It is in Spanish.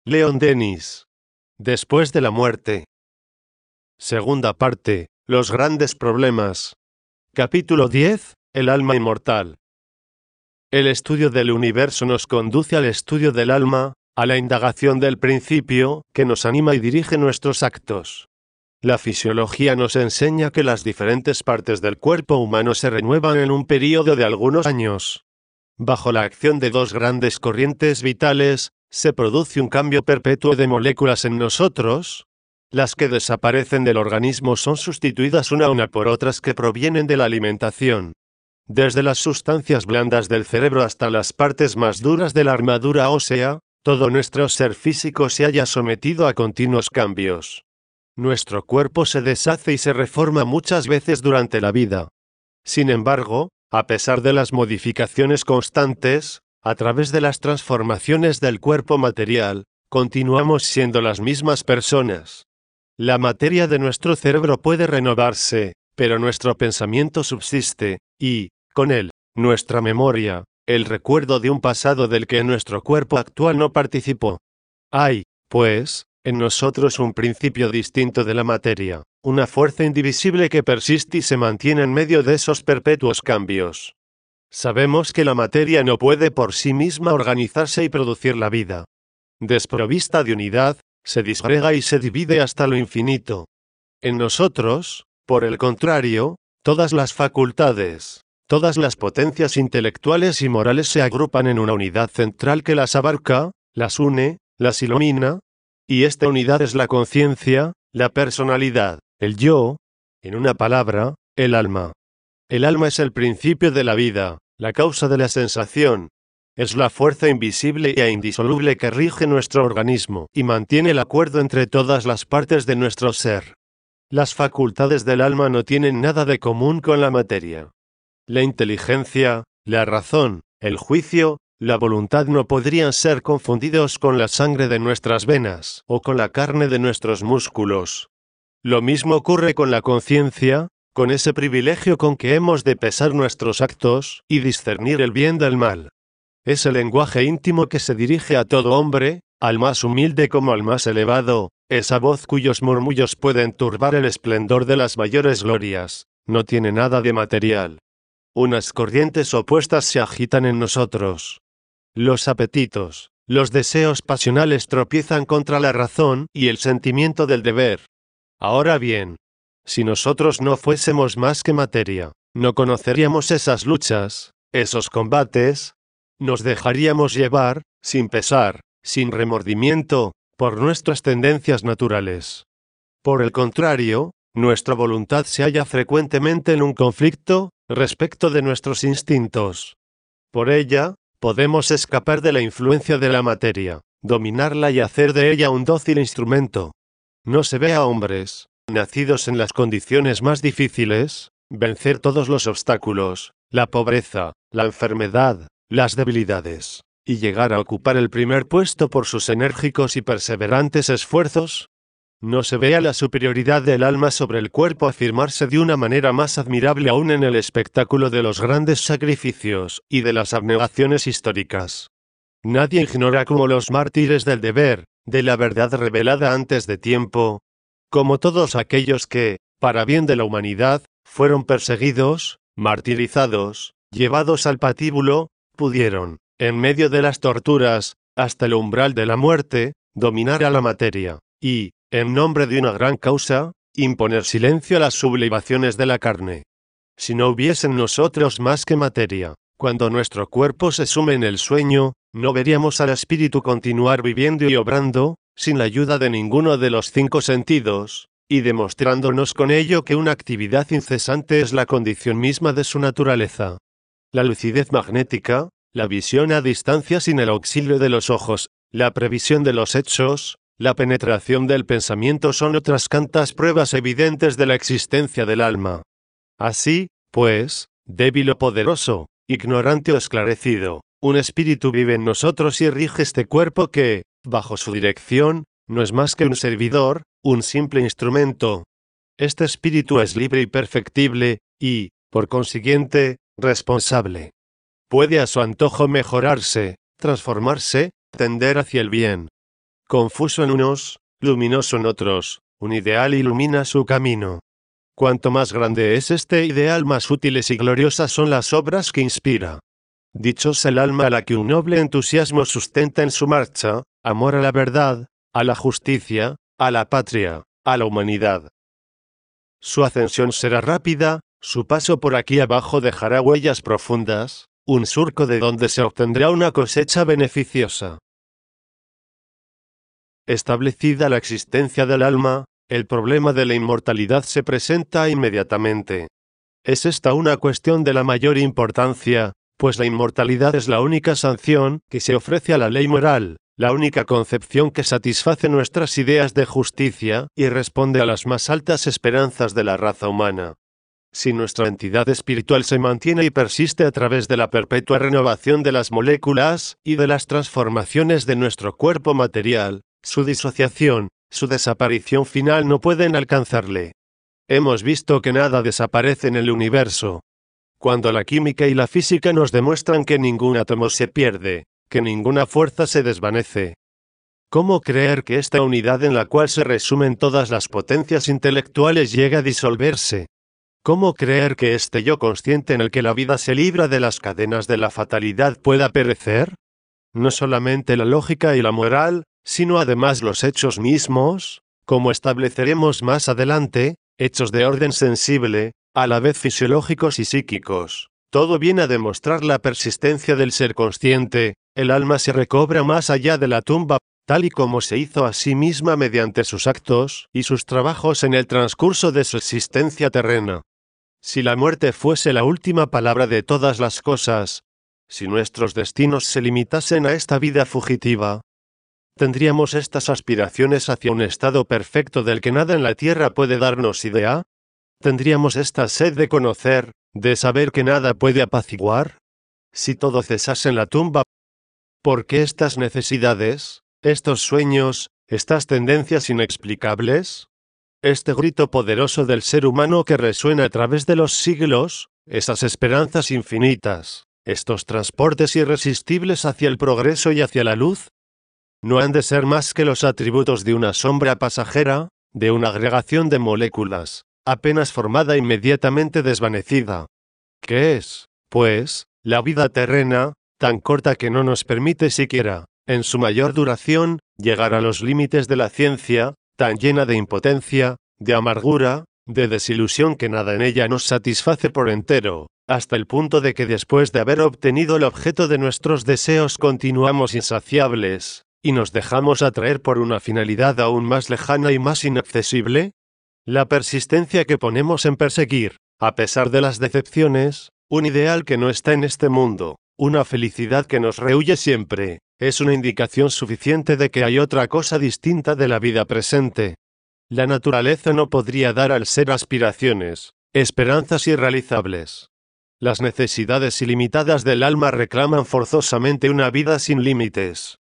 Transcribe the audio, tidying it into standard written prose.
Leon Denis. Después de la muerte. Segunda parte. Los grandes problemas. Capítulo 10. El alma inmortal. El estudio del universo nos conduce al estudio del alma, a la indagación del principio, que nos anima y dirige nuestros actos. La fisiología nos enseña que las diferentes partes del cuerpo humano se renuevan en un período de algunos años. Bajo la acción de dos grandes corrientes vitales, se produce un cambio perpetuo de moléculas en nosotros. Las que desaparecen del organismo son sustituidas una por otras que provienen de la alimentación. Desde las sustancias blandas del cerebro hasta las partes más duras de la armadura ósea, todo nuestro ser físico se halla sometido a continuos cambios. Nuestro cuerpo se deshace y se reforma muchas veces durante la vida. Sin embargo, a pesar de las modificaciones constantes, a través de las transformaciones del cuerpo material, continuamos siendo las mismas personas. La materia de nuestro cerebro puede renovarse, pero nuestro pensamiento subsiste, y, con él, nuestra memoria, el recuerdo de un pasado del que nuestro cuerpo actual no participó. Hay, pues, en nosotros un principio distinto de la materia, una fuerza indivisible que persiste y se mantiene en medio de esos perpetuos cambios. Sabemos que la materia no puede por sí misma organizarse y producir la vida. Desprovista de unidad, se disgrega y se divide hasta lo infinito. En nosotros, por el contrario, todas las facultades, todas las potencias intelectuales y morales se agrupan en una unidad central que las abarca, las une, las ilumina, y esta unidad es la conciencia, la personalidad, el yo, en una palabra, el alma. El alma es el principio de la vida, la causa de la sensación. Es la fuerza invisible e indisoluble que rige nuestro organismo y mantiene el acuerdo entre todas las partes de nuestro ser. Las facultades del alma no tienen nada de común con la materia. La inteligencia, la razón, el juicio, la voluntad no podrían ser confundidos con la sangre de nuestras venas o con la carne de nuestros músculos. Lo mismo ocurre con la conciencia, con ese privilegio con que hemos de pesar nuestros actos y discernir el bien del mal. Es el lenguaje íntimo que se dirige a todo hombre, al más humilde como al más elevado, esa voz cuyos murmullos pueden turbar el esplendor de las mayores glorias, no tiene nada de material. Unas corrientes opuestas se agitan en nosotros. Los apetitos, los deseos pasionales tropiezan contra la razón y el sentimiento del deber. Ahora bien, si nosotros no fuésemos más que materia, no conoceríamos esas luchas, esos combates. Nos dejaríamos llevar, sin pesar, sin remordimiento, por nuestras tendencias naturales. Por el contrario, nuestra voluntad se halla frecuentemente en un conflicto respecto de nuestros instintos. Por ella, podemos escapar de la influencia de la materia, dominarla y hacer de ella un dócil instrumento. No se ve a hombres, nacidos en las condiciones más difíciles, vencer todos los obstáculos, la pobreza, la enfermedad, las debilidades, y llegar a ocupar el primer puesto por sus enérgicos y perseverantes esfuerzos. No se ve a la superioridad del alma sobre el cuerpo afirmarse de una manera más admirable aún en el espectáculo de los grandes sacrificios y de las abnegaciones históricas. Nadie ignora cómo los mártires del deber, de la verdad revelada antes de tiempo, como todos aquellos que, para bien de la humanidad, fueron perseguidos, martirizados, llevados al patíbulo, pudieron, en medio de las torturas, hasta el umbral de la muerte, dominar a la materia, y, en nombre de una gran causa, imponer silencio a las sublevaciones de la carne. Si no hubiese en nosotros más que materia, cuando nuestro cuerpo se sume en el sueño, no veríamos al espíritu continuar viviendo y obrando, sin la ayuda de ninguno de los 5 sentidos, y demostrándonos con ello que una actividad incesante es la condición misma de su naturaleza. La lucidez magnética, la visión a distancia sin el auxilio de los ojos, la previsión de los hechos, la penetración del pensamiento son otras tantas pruebas evidentes de la existencia del alma. Así, pues, débil o poderoso, ignorante o esclarecido, un espíritu vive en nosotros y rige este cuerpo que, bajo su dirección, no es más que un servidor, un simple instrumento. Este espíritu es libre y perfectible, y, por consiguiente, responsable. Puede a su antojo mejorarse, transformarse, tender hacia el bien. confuso en unos, luminoso en otros, un ideal ilumina su camino. Cuanto más grande es este ideal, más útiles y gloriosas son las obras que inspira. Dichosa el alma a la que un noble entusiasmo sustenta en su marcha, amor a la verdad, a la justicia, a la patria, a la humanidad. Su ascensión será rápida, su paso por aquí abajo dejará huellas profundas, un surco de donde se obtendrá una cosecha beneficiosa. Establecida la existencia del alma, el problema de la inmortalidad se presenta inmediatamente. Es esta una cuestión de la mayor importancia, pues la inmortalidad es la única sanción que se ofrece a la ley moral, la única concepción que satisface nuestras ideas de justicia y responde a las más altas esperanzas de la raza humana. Si nuestra entidad espiritual se mantiene y persiste a través de la perpetua renovación de las moléculas y de las transformaciones de nuestro cuerpo material, su disociación, su desaparición final no pueden alcanzarle. Hemos visto que nada desaparece en el universo. Cuando la química y la física nos demuestran que ningún átomo se pierde, que ninguna fuerza se desvanece. ¿Cómo creer que esta unidad en la cual se resumen todas las potencias intelectuales llega a disolverse? ¿Cómo creer que este yo consciente en el que la vida se libra de las cadenas de la fatalidad pueda perecer? No solamente la lógica y la moral, sino además los hechos mismos, como estableceremos más adelante, hechos de orden sensible, a la vez fisiológicos y psíquicos. Todo viene a demostrar la persistencia del ser consciente, el alma se recobra más allá de la tumba, tal y como se hizo a sí misma mediante sus actos y sus trabajos en el transcurso de su existencia terrena. Si la muerte fuese la última palabra de todas las cosas, si nuestros destinos se limitasen a esta vida fugitiva, ¿tendríamos estas aspiraciones hacia un estado perfecto del que nada en la tierra puede darnos idea? ¿Tendríamos esta sed de conocer, de saber que nada puede apaciguar? Si todo cesase en la tumba, ¿por qué estas necesidades, estos sueños, estas tendencias inexplicables? Este grito poderoso del ser humano que resuena a través de los siglos, esas esperanzas infinitas, estos transportes irresistibles hacia el progreso y hacia la luz, no han de ser más que los atributos de una sombra pasajera, de una agregación de moléculas, apenas formada e inmediatamente desvanecida. ¿Qué es, pues, la vida terrena, tan corta que no nos permite siquiera, en su mayor duración, llegar a los límites de la ciencia, tan llena de impotencia, de amargura, de desilusión que nada en ella nos satisface por entero, hasta el punto de que después de haber obtenido el objeto de nuestros deseos continuamos insaciables, y nos dejamos atraer por una finalidad aún más lejana y más inaccesible? La persistencia que ponemos en perseguir, a pesar de las decepciones, un ideal que no está en este mundo, una felicidad que nos rehúye siempre, es una indicación suficiente de que hay otra cosa distinta de la vida presente. La naturaleza no podría dar al ser aspiraciones, esperanzas irrealizables. Las necesidades ilimitadas del alma reclaman forzosamente una vida sin límites,